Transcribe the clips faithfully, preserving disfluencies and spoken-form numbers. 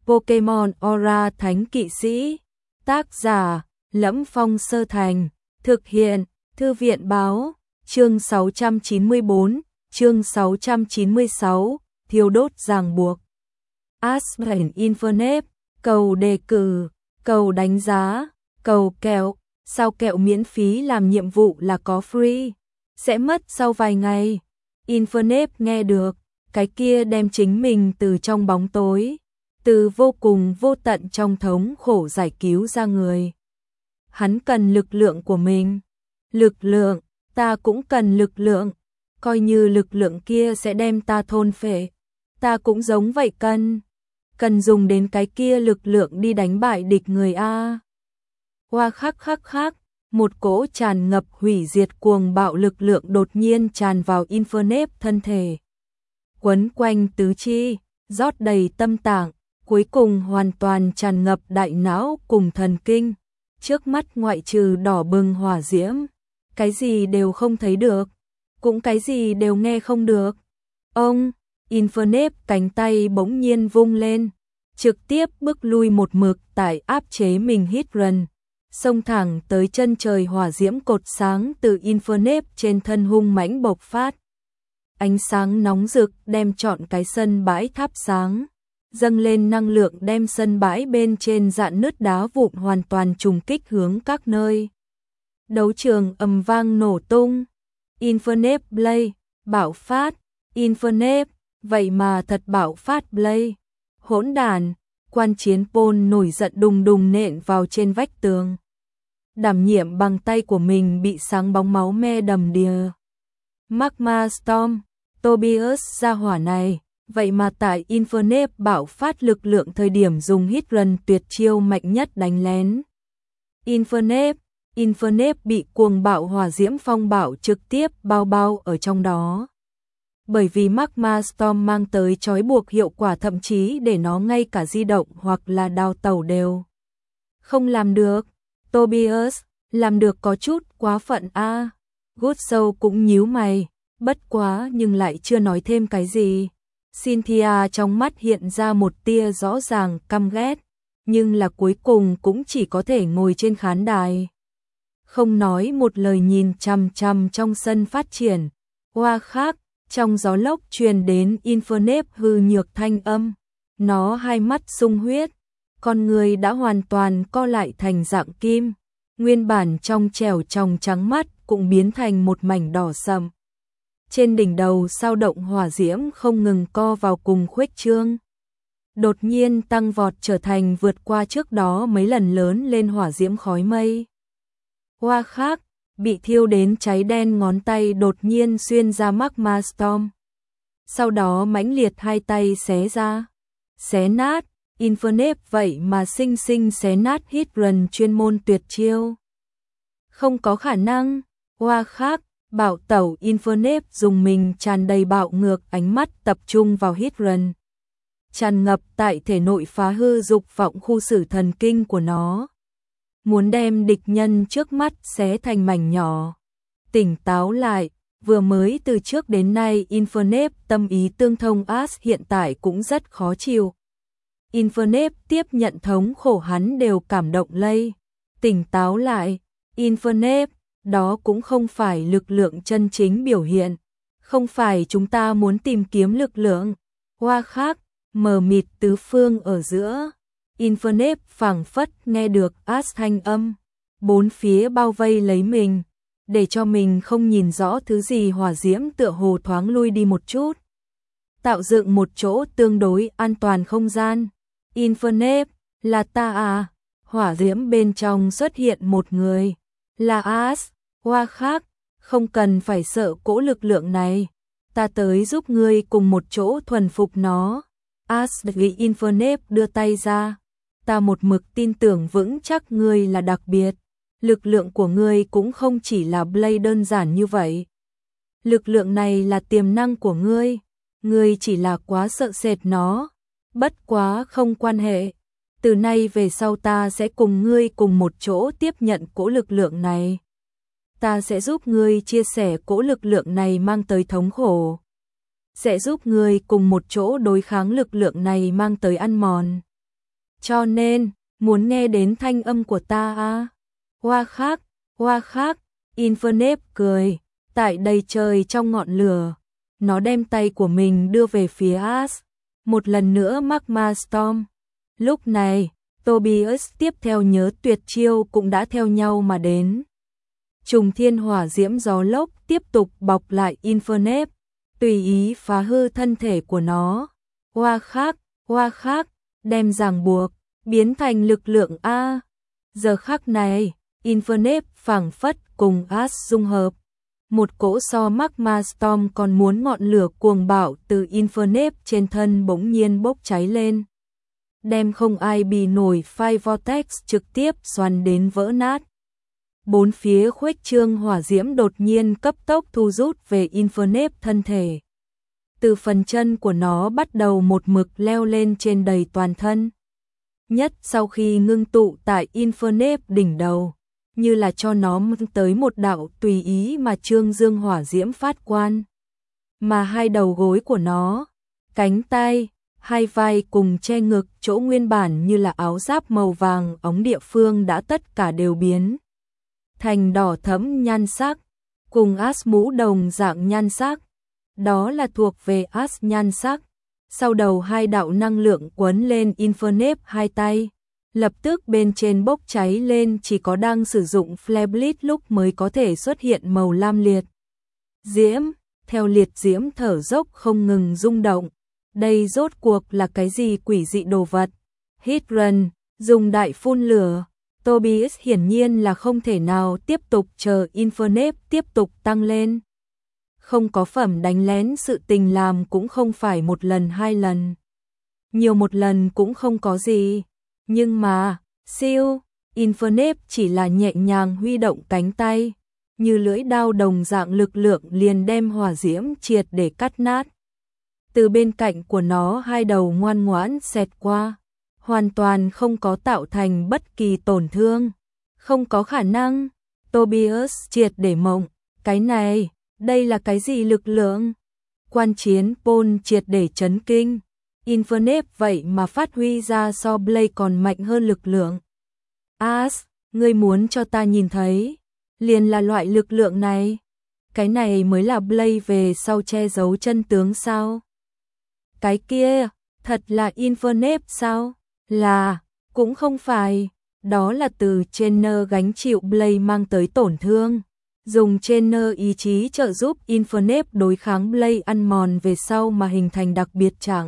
Pokemon Aura Thánh Kỵ Sĩ. Tác giả: Lẫm Phong Sơ Thành. Thực hiện: Thư viện báo. Chương sáu trăm chín mươi tư, chương sáu trăm chín mươi sáu, thiêu đốt ràng buộc. Aspen Infernape, cầu đề cử, cầu đánh giá, cầu kẹo, sao kẹo miễn phí làm nhiệm vụ là có free, sẽ mất sau vài ngày. Infernape nghe được, cái kia đem chính mình từ trong bóng tối, từ vô cùng vô tận trong thống khổ giải cứu ra người. Hắn cần lực lượng của mình. Lực lượng, ta cũng cần lực lượng, coi như lực lượng kia sẽ đem ta thôn phệ, ta cũng giống vậy cần. Cần dùng đến cái kia lực lượng đi đánh bại địch người a. Hoa khắc khắc khắc, một cỗ tràn ngập hủy diệt cuồng bạo lực lượng đột nhiên tràn vào Infernape thân thể. Quấn quanh tứ chi, rót đầy tâm tạng, cuối cùng hoàn toàn tràn ngập đại não cùng thần kinh. Trước mắt ngoại trừ đỏ bừng hỏa diễm, cái gì đều không thấy được, cũng cái gì đều nghe không được. Ông, Infernape cánh tay bỗng nhiên vung lên, trực tiếp bước lui một mực tại áp chế mình Hydran, xông thẳng tới chân trời. Hỏa diễm cột sáng từ Infernape trên thân hung mãnh bộc phát. Ánh sáng nóng rực đem trọn cái sân bãi thắp sáng, dâng lên năng lượng đem sân bãi bên trên rạn nứt đá vụn hoàn toàn trùng kích hướng các nơi. Đấu trường ầm vang nổ tung. Infernape Blade bạo phát. Infernape, vậy mà thật bạo phát Blade. Hỗn đản. Quan chiến Paul nổi giận đùng đùng nện vào trên vách tường. Đảm nhiệm bằng tay của mình bị sáng bóng máu me đầm đìa. Magma Storm, Tobias ra hỏa này, vậy mà tại Infernape bạo phát lực lượng thời điểm dùng Hydran tuyệt chiêu mạnh nhất đánh lén. Infernape, Infernape bị cuồng bạo hỏa diễm phong bạo trực tiếp bao bao ở trong đó. Bởi vì Magma Storm mang tới trói buộc hiệu quả, thậm chí để nó ngay cả di động hoặc là đào tẩu đều không làm được. Tobias, làm được có chút quá phận a. À. Goodshow cũng nhíu mày, bất quá nhưng lại chưa nói thêm cái gì. Cynthia trong mắt hiện ra một tia rõ ràng căm ghét, nhưng là cuối cùng cũng chỉ có thể ngồi trên khán đài, không nói một lời nhìn chằm chằm trong sân phát triển. Hoa khác, trong gió lốc truyền đến Infernape hư nhược thanh âm, nó hai mắt sung huyết, con người đã hoàn toàn co lại thành dạng kim, nguyên bản trong trẻo trong trắng mắt cũng biến thành một mảnh đỏ sậm. Trên đỉnh đầu sao động hỏa diễm không ngừng co vào cùng khuếch trương, đột nhiên tăng vọt trở thành vượt qua trước đó mấy lần lớn lên hỏa diễm khói mây. Hoa khác, bị thiêu đến cháy đen ngón tay đột nhiên xuyên ra Magma Storm. Sau đó mãnh liệt hai tay xé ra, xé nát. Infernape vậy mà sinh sinh xé nát Hydran chuyên môn tuyệt chiêu. Không có khả năng. Hoa khác, bạo tẩu. Infernape dùng mình tràn đầy bạo ngược ánh mắt tập trung vào Hydran, tràn ngập tại thể nội phá hư dục vọng khu xử thần kinh của nó, muốn đem địch nhân trước mắt xé thành mảnh nhỏ. Tỉnh táo lại, vừa mới từ trước đến nay Infernape tâm ý tương thông. As hiện tại cũng rất khó chịu. Infernape tiếp nhận thống khổ hắn đều cảm động lây. Tỉnh táo lại, Infernape, đó cũng không phải lực lượng chân chính biểu hiện, không phải chúng ta muốn tìm kiếm lực lượng. Hoa khác, mờ mịt tứ phương ở giữa. Infernape phảng phất nghe được As thanh âm, bốn phía bao vây lấy mình, để cho mình không nhìn rõ thứ gì. Hỏa diễm tựa hồ thoáng lui đi một chút, tạo dựng một chỗ tương đối an toàn không gian. Infernape, là ta à? Hỏa diễm bên trong xuất hiện một người, là As. Hoa khác, không cần phải sợ cỗ lực lượng này, ta tới giúp ngươi cùng một chỗ thuần phục nó. As vì Infernape đưa tay ra, ta một mực tin tưởng vững chắc ngươi là đặc biệt, lực lượng của ngươi cũng không chỉ là Blade đơn giản như vậy. Lực lượng này là tiềm năng của ngươi, ngươi chỉ là quá sợ sệt nó. Bất quá không quan hệ, từ nay về sau ta sẽ cùng ngươi cùng một chỗ tiếp nhận cỗ lực lượng này. Ta sẽ giúp ngươi chia sẻ cỗ lực lượng này mang tới thống khổ, sẽ giúp ngươi cùng một chỗ đối kháng lực lượng này mang tới ăn mòn. Cho nên, muốn nghe đến thanh âm của ta à? Hoa khác, hoa khác, Infernape cười, tại đây trời trong ngọn lửa. Nó đem tay của mình đưa về phía Ash. Một lần nữa Magma Storm. Lúc này, Tobias tiếp theo nhớ tuyệt chiêu cũng đã theo nhau mà đến. Trùng thiên hỏa diễm gió lốc tiếp tục bọc lại Infernape, tùy ý phá hư thân thể của nó. Hoa khác, hoa khác, đem ràng buộc, biến thành lực lượng A. Giờ khắc này, Infernape phảng phất cùng Ash dung hợp. Một cỗ so Magma Storm còn muốn ngọn lửa cuồng bạo từ Infernape trên thân bỗng nhiên bốc cháy lên. Đem không ai bì nổi Fire Vortex trực tiếp xoắn đến vỡ nát. Bốn phía khuếch trương hỏa diễm đột nhiên cấp tốc thu rút về Infernape thân thể. Từ phần chân của nó bắt đầu một mực leo lên trên đầy toàn thân. Nhất sau khi ngưng tụ tại Infernape đỉnh đầu, như là cho nó tới một đạo tùy ý mà trương dương hỏa diễm phát quan. Mà hai đầu gối của nó, cánh tay, hai vai cùng che ngực chỗ nguyên bản như là áo giáp màu vàng ống địa phương đã tất cả đều biến thành đỏ thẫm nhan sắc, cùng Ash mũ đồng dạng nhan sắc. Đó là thuộc về Ash nhan sắc. Sau đầu hai đạo năng lượng quấn lên Infernape hai tay, lập tức bên trên bốc cháy lên, chỉ có đang sử dụng Flare Blade lúc mới có thể xuất hiện màu lam liệt diễm, theo liệt diễm thở dốc không ngừng rung động. Đây rốt cuộc là cái gì quỷ dị đồ vật? Hydran dùng đại phun lửa. Tobias hiển nhiên là không thể nào tiếp tục chờ Infernape tiếp tục tăng lên. Không có phẩm đánh lén sự tình làm cũng không phải một lần hai lần. Nhiều một lần cũng không có gì. Nhưng mà, siêu, Infernape chỉ là nhẹ nhàng huy động cánh tay. Như lưỡi đao đồng dạng lực lượng liền đem hỏa diễm triệt để cắt nát. Từ bên cạnh của nó hai đầu ngoan ngoãn xẹt qua. Hoàn toàn không có tạo thành bất kỳ tổn thương. Không có khả năng. Tobias triệt để mộng. Cái này, đây là cái gì lực lượng? Quan chiến Paul triệt để chấn kinh. Infernape vậy mà phát huy ra so Blade còn mạnh hơn lực lượng. Ash, ngươi muốn cho ta nhìn thấy. Liền là loại lực lượng này. Cái này mới là Blade về sau che giấu chân tướng sao? Cái kia, thật là Infernape sao? Là, cũng không phải. Đó là từ Trainer gánh chịu Blade mang tới tổn thương. Dùng Trainer ý chí trợ giúp Infernape đối kháng Blade ăn mòn về sau mà hình thành đặc biệt trạng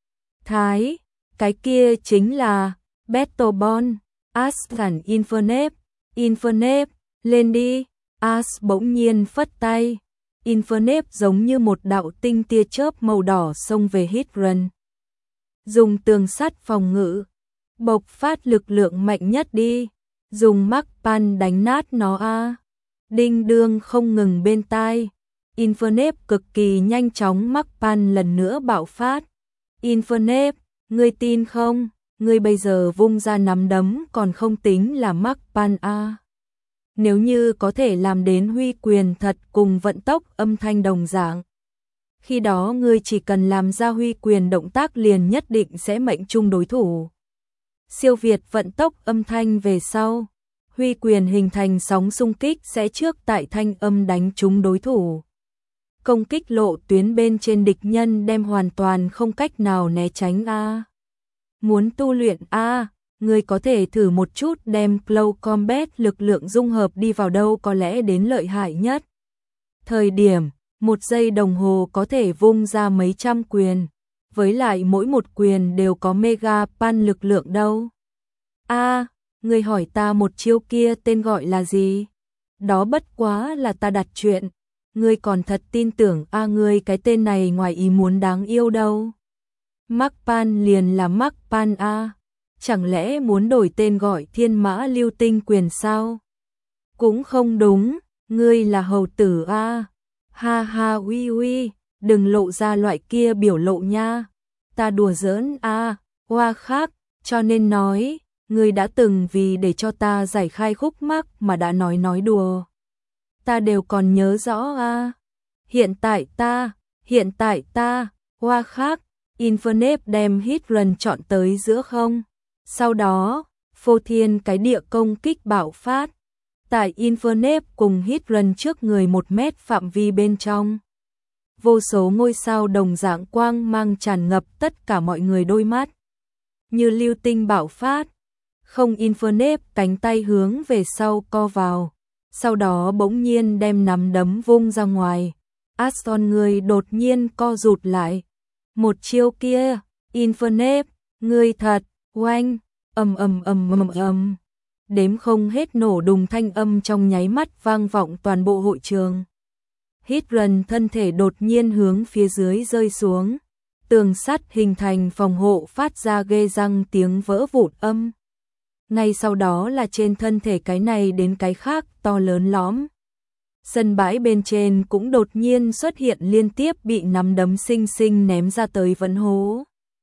thái. Cái kia chính là Battleborn. Ash thẳng Infernape. Infernape, lên đi. Ash bỗng nhiên phất tay. Infernape giống như một đạo tinh tia chớp màu đỏ xông về Hydran. Dùng tường sắt phòng ngự, bộc phát lực lượng mạnh nhất đi. Dùng Magpan đánh nát nó a. Đinh đương không ngừng bên tai. Infernape cực kỳ nhanh chóng, Magpan lần nữa bạo phát. Infernape, ngươi tin không? Ngươi bây giờ vung ra nắm đấm còn không tính là Magpan a. Nếu như có thể làm đến huy quyền thật cùng vận tốc âm thanh đồng dạng, khi đó ngươi chỉ cần làm ra huy quyền động tác liền nhất định sẽ mệnh trung đối thủ. Siêu việt vận tốc âm thanh về sau, huy quyền hình thành sóng xung kích sẽ trước tại thanh âm đánh trúng đối thủ. Công kích lộ tuyến bên trên địch nhân đem hoàn toàn không cách nào né tránh a. Muốn tu luyện a, ngươi có thể thử một chút đem Close Combat lực lượng dung hợp đi vào đâu có lẽ đến lợi hại nhất. Thời điểm, một giây đồng hồ có thể vung ra mấy trăm quyền, với lại mỗi một quyền đều có mega pan lực lượng đâu. A, ngươi hỏi ta một chiêu kia tên gọi là gì? Đó bất quá là ta đặt chuyện. Ngươi còn thật tin tưởng a ngươi cái tên này ngoài ý muốn đáng yêu đâu. Magpan liền là Magpan a. Chẳng lẽ muốn đổi tên gọi Thiên Mã Lưu Tinh Quyền sao? Cũng không đúng, ngươi là hầu tử a. Ha ha uy uy, đừng lộ ra loại kia biểu lộ nha. Ta đùa giỡn a, hoa khác, cho nên nói, ngươi đã từng vì để cho ta giải khai khúc mắc mà đã nói nói đùa. Ta đều còn nhớ rõ a. Hiện tại ta, hiện tại ta, hoa khác, Infernape đem Hydran chọn tới giữa không? Sau đó, phô thiên cái địa công kích bạo phát. Tại Infernape cùng Hydran trước người một mét phạm vi bên trong. Vô số ngôi sao đồng dạng quang mang tràn ngập tất cả mọi người đôi mắt. Như lưu tinh bạo phát. Không Infernape cánh tay hướng về sau co vào. Sau đó bỗng nhiên đem nắm đấm vung ra ngoài. Aston người đột nhiên co rụt lại. Một chiêu kia, Infernape, người thật, oanh, ầm ầm ầm ầm ầm. Đếm không hết nổ đùng thanh âm trong nháy mắt vang vọng toàn bộ hội trường. Hydran thân thể đột nhiên hướng phía dưới rơi xuống. Tường sắt hình thành phòng hộ phát ra ghê răng tiếng vỡ vụn âm. Ngay sau đó là trên thân thể cái này đến cái khác to lớn lõm. Sân bãi bên trên cũng đột nhiên xuất hiện liên tiếp bị nắm đấm sinh sinh ném ra tới vẫn hố.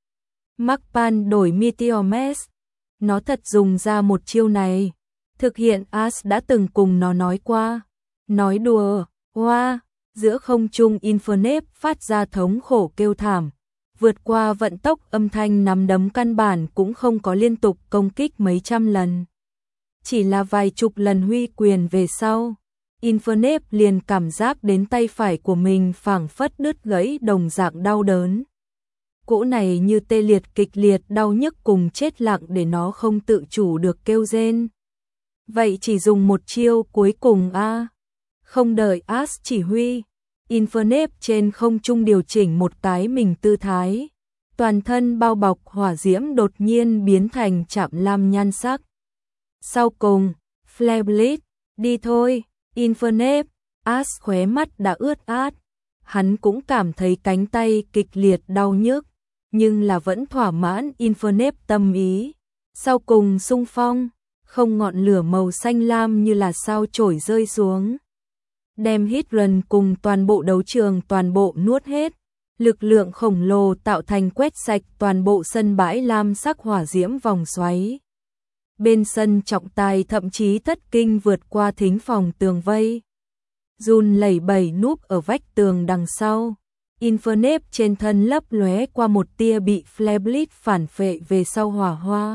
Markpan đổi Meteor Mask. Nó thật dùng ra một chiêu này. Thực hiện As đã từng cùng nó nói qua. Nói đùa, hoa, giữa không trung Infernape phát ra thống khổ kêu thảm. Vượt qua vận tốc âm thanh nắm đấm căn bản cũng không có liên tục công kích mấy trăm lần. Chỉ là vài chục lần huy quyền về sau. Infernape liền cảm giác đến tay phải của mình phảng phất đứt gãy đồng dạng đau đớn. Cỗ này như tê liệt kịch liệt đau nhức cùng chết lặng để nó không tự chủ được kêu rên. Vậy chỉ dùng một chiêu cuối cùng a à. Không đợi As chỉ huy, Infernape trên không trung điều chỉnh một cái mình tư thái. Toàn thân bao bọc hỏa diễm đột nhiên biến thành chạm lam nhan sắc. Sau cùng, Flare Blitz, đi thôi, Infernape, As khóe mắt đã ướt át. Hắn cũng cảm thấy cánh tay kịch liệt đau nhức, nhưng là vẫn thỏa mãn Infernape tâm ý. Sau cùng xung phong, không ngọn lửa màu xanh lam như là sao chổi rơi xuống. Đem Hydran cùng toàn bộ đấu trường toàn bộ nuốt hết. Lực lượng khổng lồ tạo thành quét sạch toàn bộ sân bãi lam sắc hỏa diễm vòng xoáy. Bên sân trọng tài thậm chí thất kinh vượt qua thính phòng tường vây. Run lẩy bẩy núp ở vách tường đằng sau. Infernape trên thân lấp lóe qua một tia bị Flare Blitz phản phệ về sau hỏa hoa.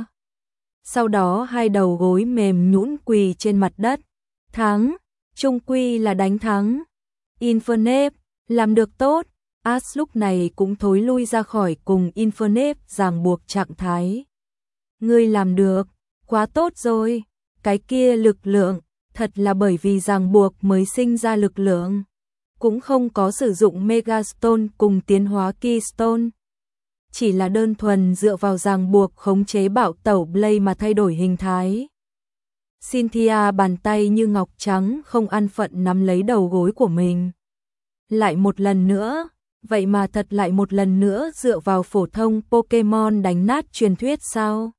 Sau đó hai đầu gối mềm nhũn quỳ trên mặt đất. Thắng, chung quy là đánh thắng. Infernape, làm được tốt. As lúc này cũng thối lui ra khỏi cùng Infernape ràng buộc trạng thái. Ngươi làm được, quá tốt rồi. Cái kia lực lượng, thật là bởi vì ràng buộc mới sinh ra lực lượng. Cũng không có sử dụng Megastone cùng tiến hóa Keystone. Chỉ là đơn thuần dựa vào ràng buộc khống chế bạo tẩu Blade mà thay đổi hình thái. Cynthia bàn tay như ngọc trắng không an phận nắm lấy đầu gối của mình. Lại một lần nữa, vậy mà thật lại một lần nữa dựa vào phổ thông Pokemon đánh nát truyền thuyết sao?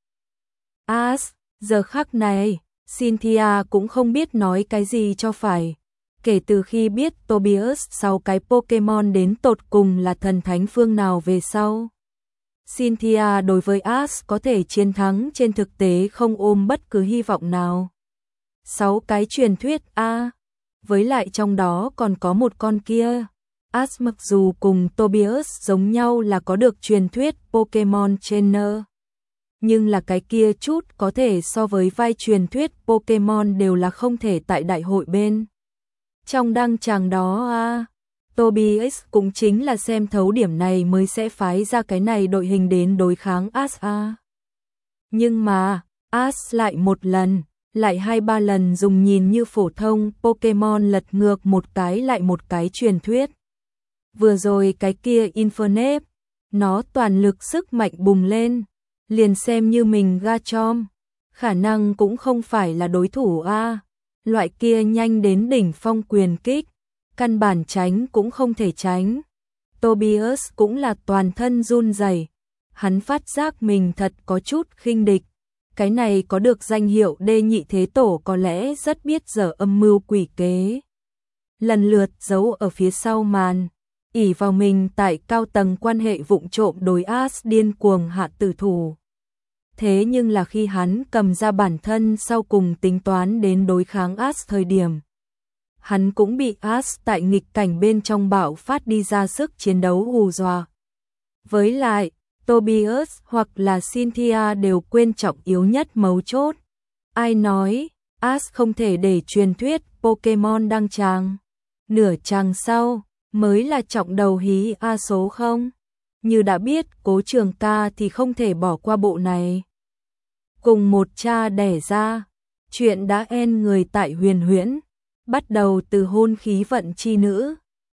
As, giờ khắc này, Cynthia cũng không biết nói cái gì cho phải. Kể từ khi biết Tobias sau cái Pokemon đến tột cùng là thần thánh phương nào về sau. Cynthia đối với As có thể chiến thắng trên thực tế không ôm bất cứ hy vọng nào. Sáu cái truyền thuyết A, với lại trong đó còn có một con kia. As mặc dù cùng Tobias giống nhau là có được truyền thuyết Pokemon Trainer. Nhưng là cái kia chút có thể so với vai truyền thuyết Pokemon đều là không thể tại đại hội bên. Trong đăng tràng đó a, Tobias cũng chính là xem thấu điểm này mới sẽ phái ra cái này đội hình đến đối kháng As a. Nhưng mà, As lại một lần, lại hai ba lần dùng nhìn như phổ thông Pokemon lật ngược một cái lại một cái truyền thuyết. Vừa rồi cái kia Infernape, nó toàn lực sức mạnh bùng lên, liền xem như mình Garchomp, khả năng cũng không phải là đối thủ a. Loại kia nhanh đến đỉnh phong quyền kích, căn bản tránh cũng không thể tránh. Tobias cũng là toàn thân run rẩy, hắn phát giác mình thật có chút khinh địch. Cái này có được danh hiệu đê nhị thế tổ có lẽ rất biết dở âm mưu quỷ kế. Lần lượt giấu ở phía sau màn, ỷ vào mình tại cao tầng quan hệ vụng trộm đối As điên cuồng hạ tử thủ. Thế nhưng là khi hắn cầm ra bản thân sau cùng tính toán đến đối kháng As thời điểm, hắn cũng bị As tại nghịch cảnh bên trong bạo phát đi ra sức chiến đấu hù dọa. Với lại, Tobias hoặc là Cynthia đều quên trọng yếu nhất mấu chốt. Ai nói Ash không thể để truyền thuyết Pokemon đăng tràng? Nửa chàng sau mới là trọng đầu hí A số không? Như đã biết Cố Trường Ca thì không thể bỏ qua bộ này. Cùng một cha đẻ ra, chuyện đã en người tại Huyền Huyễn, bắt đầu từ hôn khí vận chi nữ.